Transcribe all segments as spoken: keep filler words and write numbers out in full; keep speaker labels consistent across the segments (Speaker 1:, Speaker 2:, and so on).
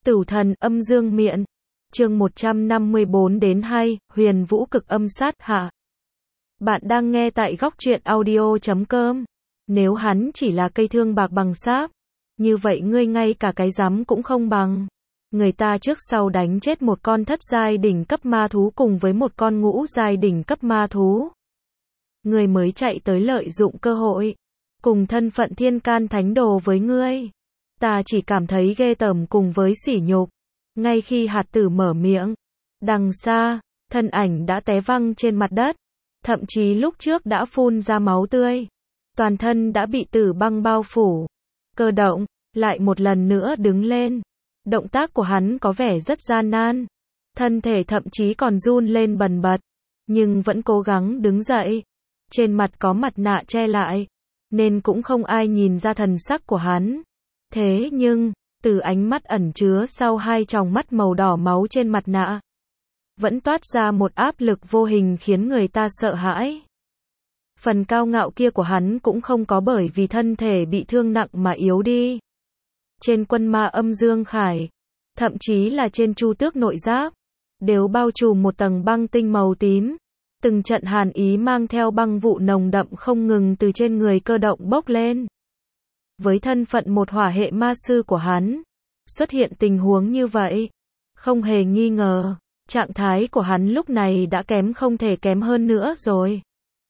Speaker 1: Tửu thần âm dương miện. Chương một trăm năm mươi bốn đến hai, Huyền Vũ cực âm sát hạ. Bạn đang nghe tại góc truyện audio chấm com. Nếu hắn chỉ là cây thương bạc bằng sáp, như vậy ngươi ngay cả cái rắm cũng không bằng. Người ta trước sau đánh chết một con thất giai đỉnh cấp ma thú cùng với một con ngũ giai đỉnh cấp ma thú. Ngươi mới chạy tới lợi dụng cơ hội, cùng thân phận thiên can thánh đồ với ngươi. Ta chỉ cảm thấy ghê tởm cùng với sỉ nhục. Ngay khi hạt tử mở miệng, đằng xa, thân ảnh đã té văng trên mặt đất. Thậm chí lúc trước đã phun ra máu tươi. Toàn thân đã bị tử băng bao phủ. Cơ động, lại một lần nữa đứng lên. Động tác của hắn có vẻ rất gian nan. Thân thể thậm chí còn run lên bần bật. Nhưng vẫn cố gắng đứng dậy. Trên mặt có mặt nạ che lại. Nên cũng không ai nhìn ra thần sắc của hắn. Thế nhưng, từ ánh mắt ẩn chứa sau hai tròng mắt màu đỏ máu trên mặt nạ, vẫn toát ra một áp lực vô hình khiến người ta sợ hãi. Phần cao ngạo kia của hắn cũng không có bởi vì thân thể bị thương nặng mà yếu đi. Trên quân ma âm dương khải, thậm chí là trên chu tước nội giáp, đều bao trùm một tầng băng tinh màu tím. Từng trận hàn ý mang theo băng vụ nồng đậm không ngừng từ trên người cơ động bốc lên. Với thân phận một hỏa hệ ma sư của hắn, xuất hiện tình huống như vậy, không hề nghi ngờ, trạng thái của hắn lúc này đã kém không thể kém hơn nữa rồi.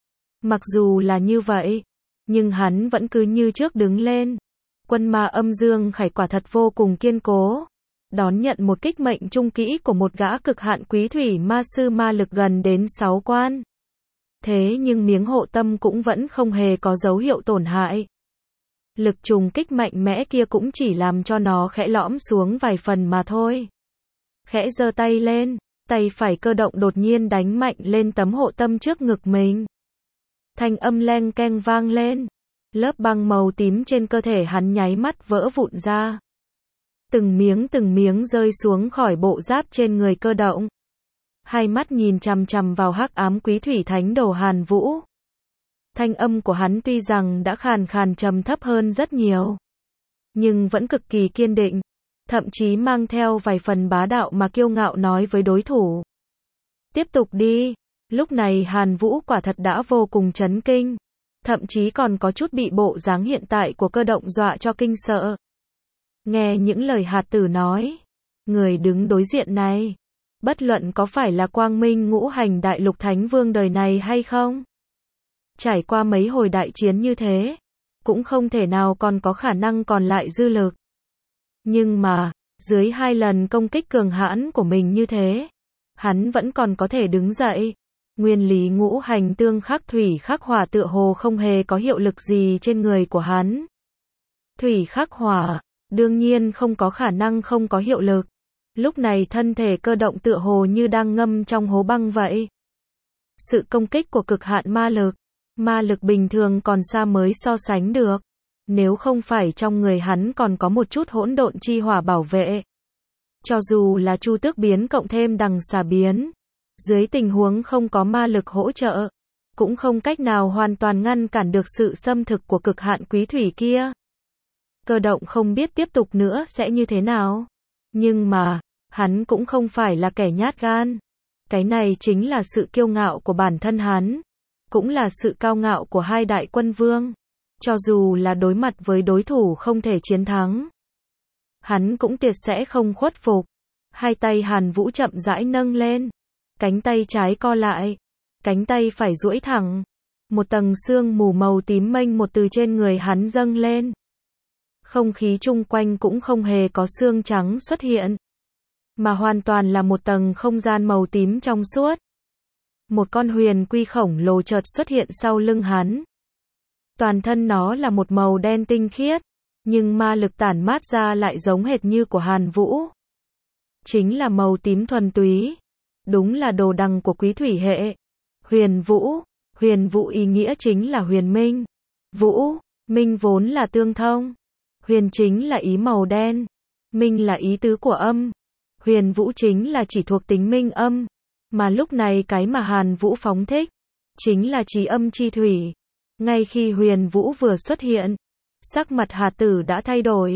Speaker 1: Mặc dù là như vậy, nhưng hắn vẫn cứ như trước đứng lên. Quân ma âm dương khải quả thật vô cùng kiên cố, đón nhận một kích mệnh trung kỹ của một gã cực hạn quý thủy ma sư ma lực gần đến sáu quan. Thế nhưng miếng hộ tâm cũng vẫn không hề có dấu hiệu tổn hại. Lực trùng kích mạnh mẽ kia cũng chỉ làm cho nó khẽ lõm xuống vài phần mà thôi. Khẽ giơ tay lên, tay phải cơ động đột nhiên đánh mạnh lên tấm hộ tâm trước ngực mình. Thanh âm leng keng vang lên. Lớp băng màu tím trên cơ thể hắn nháy mắt vỡ vụn ra. Từng miếng từng miếng rơi xuống khỏi bộ giáp trên người cơ động. Hai mắt nhìn chằm chằm vào hắc ám quý thủy thánh đồ Hàn Vũ. Thanh âm của hắn tuy rằng đã khàn khàn trầm thấp hơn rất nhiều, nhưng vẫn cực kỳ kiên định, thậm chí mang theo vài phần bá đạo mà kiêu ngạo nói với đối thủ. Tiếp tục đi. Lúc này Hàn Vũ quả thật đã vô cùng chấn kinh, thậm chí còn có chút bị bộ dáng hiện tại của cơ động dọa cho kinh sợ. Nghe những lời hạt tử nói, người đứng đối diện này, bất luận có phải là quang minh ngũ hành đại lục thánh vương đời này hay không, trải qua mấy hồi đại chiến như thế, cũng không thể nào còn có khả năng còn lại dư lực. Nhưng mà, dưới hai lần công kích cường hãn của mình như thế, hắn vẫn còn có thể đứng dậy. Nguyên lý ngũ hành tương khắc thủy khắc hỏa tựa hồ không hề có hiệu lực gì trên người của hắn. Thủy khắc hỏa, đương nhiên không có khả năng không có hiệu lực. Lúc này thân thể cơ động tựa hồ như đang ngâm trong hố băng vậy. Sự công kích của cực hạn ma lực, ma lực bình thường còn xa mới so sánh được. Nếu không phải trong người hắn còn có một chút hỗn độn chi hỏa bảo vệ. Cho dù là chu tước biến cộng thêm đằng xà biến, dưới tình huống không có ma lực hỗ trợ, cũng không cách nào hoàn toàn ngăn cản được sự xâm thực của cực hạn quý thủy kia. Cơ động không biết tiếp tục nữa sẽ như thế nào. Nhưng mà, hắn cũng không phải là kẻ nhát gan. Cái này chính là sự kiêu ngạo của bản thân hắn. Cũng là sự cao ngạo của hai đại quân vương. Cho dù là đối mặt với đối thủ không thể chiến thắng, hắn cũng tuyệt sẽ không khuất phục. Hai tay Hàn Vũ chậm rãi nâng lên. Cánh tay trái co lại. Cánh tay phải duỗi thẳng. Một tầng sương mù màu tím mênh một từ trên người hắn dâng lên. Không khí chung quanh cũng không hề có xương trắng xuất hiện, mà hoàn toàn là một tầng không gian màu tím trong suốt. Một con huyền quy khổng lồ chợt xuất hiện sau lưng hắn. Toàn thân nó là một màu đen tinh khiết, nhưng ma lực tản mát ra lại giống hệt như của Hàn Vũ. Chính là màu tím thuần túy. Đúng là đồ đằng của quý thủy hệ. Huyền Vũ, huyền Vũ ý nghĩa chính là huyền minh. Vũ, minh vốn là tương thông. Huyền chính là ý màu đen. Minh là ý tứ của âm. Huyền Vũ chính là chỉ thuộc tính minh âm. Mà lúc này cái mà Hàn Vũ phóng thích, chính là trí âm chi thủy. Ngay khi huyền Vũ vừa xuất hiện, sắc mặt Hà Tử đã thay đổi.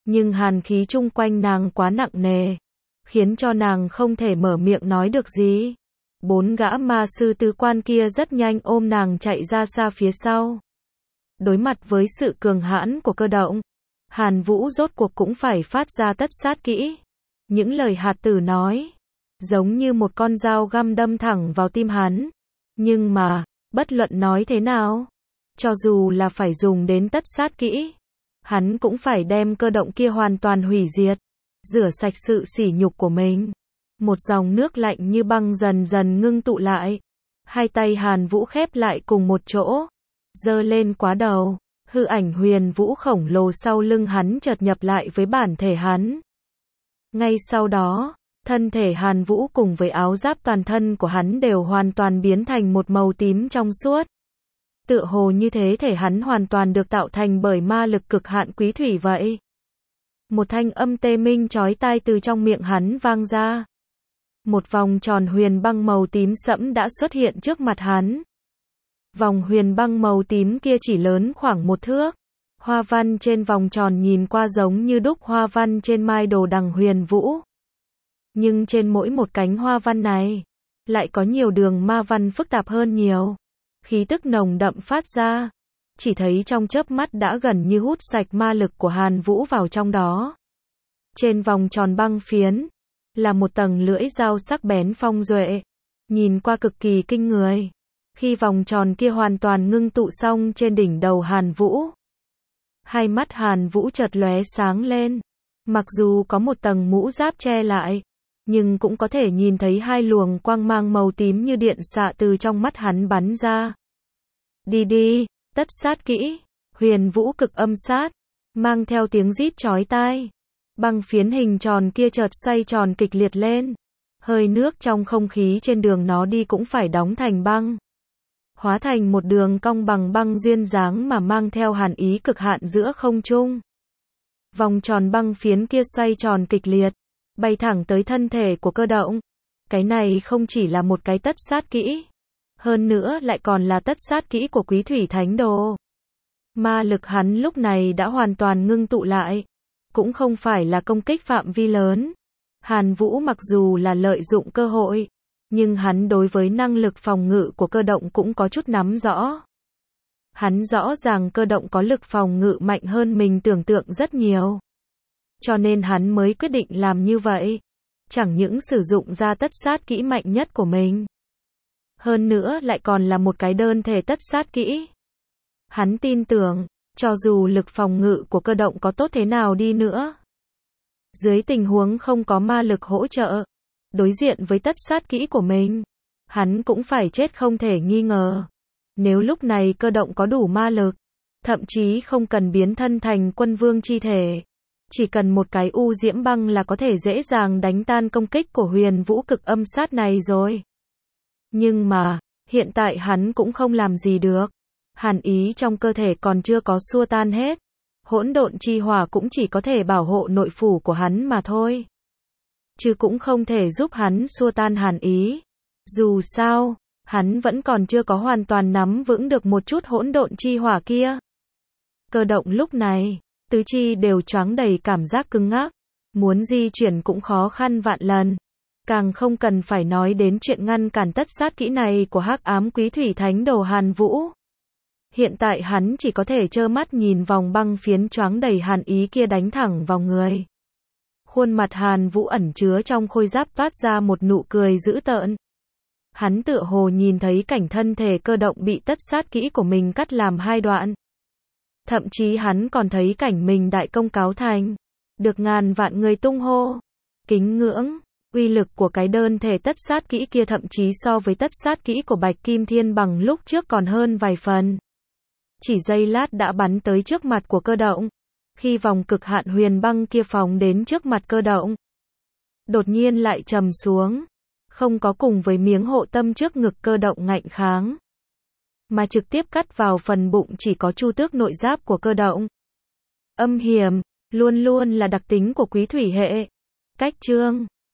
Speaker 1: Nhưng hàn khí chung quanh nàng quá nặng nề, khiến cho nàng không thể mở miệng nói được gì. Bốn gã ma sư tứ quan kia rất nhanh ôm nàng chạy ra xa phía sau. Đối mặt với sự cường hãn của cơ động, Hàn Vũ rốt cuộc cũng phải phát ra tất sát kỹ. Những lời hạt tử nói, giống như một con dao găm đâm thẳng vào tim hắn. Nhưng mà, bất luận nói thế nào, cho dù là phải dùng đến tất sát kỹ, hắn cũng phải đem cơ động kia hoàn toàn hủy diệt, rửa sạch sự sỉ nhục của mình. Một dòng nước lạnh như băng dần dần ngưng tụ lại. Hai tay Hàn Vũ khép lại cùng một chỗ, giơ lên quá đầu, hư ảnh huyền vũ khổng lồ sau lưng hắn chợt nhập lại với bản thể hắn. Ngay sau đó, thân thể Hàn Vũ cùng với áo giáp toàn thân của hắn đều hoàn toàn biến thành một màu tím trong suốt. Tựa hồ như thế thể hắn hoàn toàn được tạo thành bởi ma lực cực hạn quý thủy vậy. Một thanh âm tê minh chói tai từ trong miệng hắn vang ra. Một vòng tròn huyền băng màu tím sẫm đã xuất hiện trước mặt hắn. Vòng huyền băng màu tím kia chỉ lớn khoảng một thước. Hoa văn trên vòng tròn nhìn qua giống như đúc hoa văn trên mai đồ đằng huyền vũ. Nhưng trên mỗi một cánh hoa văn này, lại có nhiều đường ma văn phức tạp hơn nhiều. Khí tức nồng đậm phát ra, chỉ thấy trong chớp mắt đã gần như hút sạch ma lực của Hàn Vũ vào trong đó. Trên vòng tròn băng phiến, là một tầng lưỡi dao sắc bén phong duệ, nhìn qua cực kỳ kinh người. Khi vòng tròn kia hoàn toàn ngưng tụ xong trên đỉnh đầu Hàn Vũ, hai mắt Hàn Vũ chợt lóe sáng lên. Mặc dù có một tầng mũ giáp che lại, nhưng cũng có thể nhìn thấy hai luồng quang mang màu tím như điện xạ từ trong mắt hắn bắn ra. Đi đi, tất sát kỹ, huyền vũ cực âm sát, mang theo tiếng rít chói tai. Băng phiến hình tròn kia chợt xoay tròn kịch liệt lên. Hơi nước trong không khí trên đường nó đi cũng phải đóng thành băng. Hóa thành một đường cong bằng băng duyên dáng mà mang theo hàn ý cực hạn giữa không trung. Vòng tròn băng phiến kia xoay tròn kịch liệt, bay thẳng tới thân thể của cơ động. Cái này không chỉ là một cái tất sát kỹ, hơn nữa lại còn là tất sát kỹ của Quý Thủy Thánh Đồ. Ma lực hắn lúc này đã hoàn toàn ngưng tụ lại, cũng không phải là công kích phạm vi lớn. Hàn Vũ mặc dù là lợi dụng cơ hội, nhưng hắn đối với năng lực phòng ngự của cơ động cũng có chút nắm rõ. Hắn rõ ràng cơ động có lực phòng ngự mạnh hơn mình tưởng tượng rất nhiều. Cho nên hắn mới quyết định làm như vậy. Chẳng những sử dụng ra tất sát kỹ mạnh nhất của mình, hơn nữa lại còn là một cái đơn thể tất sát kỹ. Hắn tin tưởng, cho dù lực phòng ngự của cơ động có tốt thế nào đi nữa, dưới tình huống không có ma lực hỗ trợ, đối diện với tất sát kỹ của mình, hắn cũng phải chết không thể nghi ngờ. Nếu lúc này cơ động có đủ ma lực, thậm chí không cần biến thân thành quân vương chi thể, chỉ cần một cái u diễm băng là có thể dễ dàng đánh tan công kích của huyền vũ cực âm sát này rồi. Nhưng mà, hiện tại hắn cũng không làm gì được. Hàn ý trong cơ thể còn chưa có xua tan hết. Hỗn độn chi hỏa cũng chỉ có thể bảo hộ nội phủ của hắn mà thôi, chứ cũng không thể giúp hắn xua tan hàn ý. Dù sao, hắn vẫn còn chưa có hoàn toàn nắm vững được một chút hỗn độn chi hỏa kia. Cơ động lúc này, tứ chi đều choáng đầy cảm giác cứng ngắc, muốn di chuyển cũng khó khăn vạn lần. Càng không cần phải nói đến chuyện ngăn cản tất sát kỹ này của Hắc Ám Quý Thủy Thánh Đồ Hàn Vũ. Hiện tại hắn chỉ có thể trơ mắt nhìn vòng băng phiến choáng đầy hàn ý kia đánh thẳng vào người. Khuôn mặt Hàn Vũ ẩn chứa trong khôi giáp toát ra một nụ cười dữ tợn. Hắn tựa hồ nhìn thấy cảnh thân thể cơ động bị tất sát kỹ của mình cắt làm hai đoạn. Thậm chí hắn còn thấy cảnh mình đại công cáo thành, được ngàn vạn người tung hô, kính ngưỡng. Uy lực của cái đơn thể tất sát kỹ kia thậm chí so với tất sát kỹ của Bạch Kim Thiên bằng lúc trước còn hơn vài phần. Chỉ giây lát đã bắn tới trước mặt của cơ động. Khi vòng cực hạn huyền băng kia phóng đến trước mặt cơ động, đột nhiên lại trầm xuống, không có cùng với miếng hộ tâm trước ngực cơ động ngạnh kháng, mà trực tiếp cắt vào phần bụng chỉ có chu tước nội giáp của cơ động. Âm hiểm, luôn luôn là đặc tính của Quý Thủy hệ. Cách chương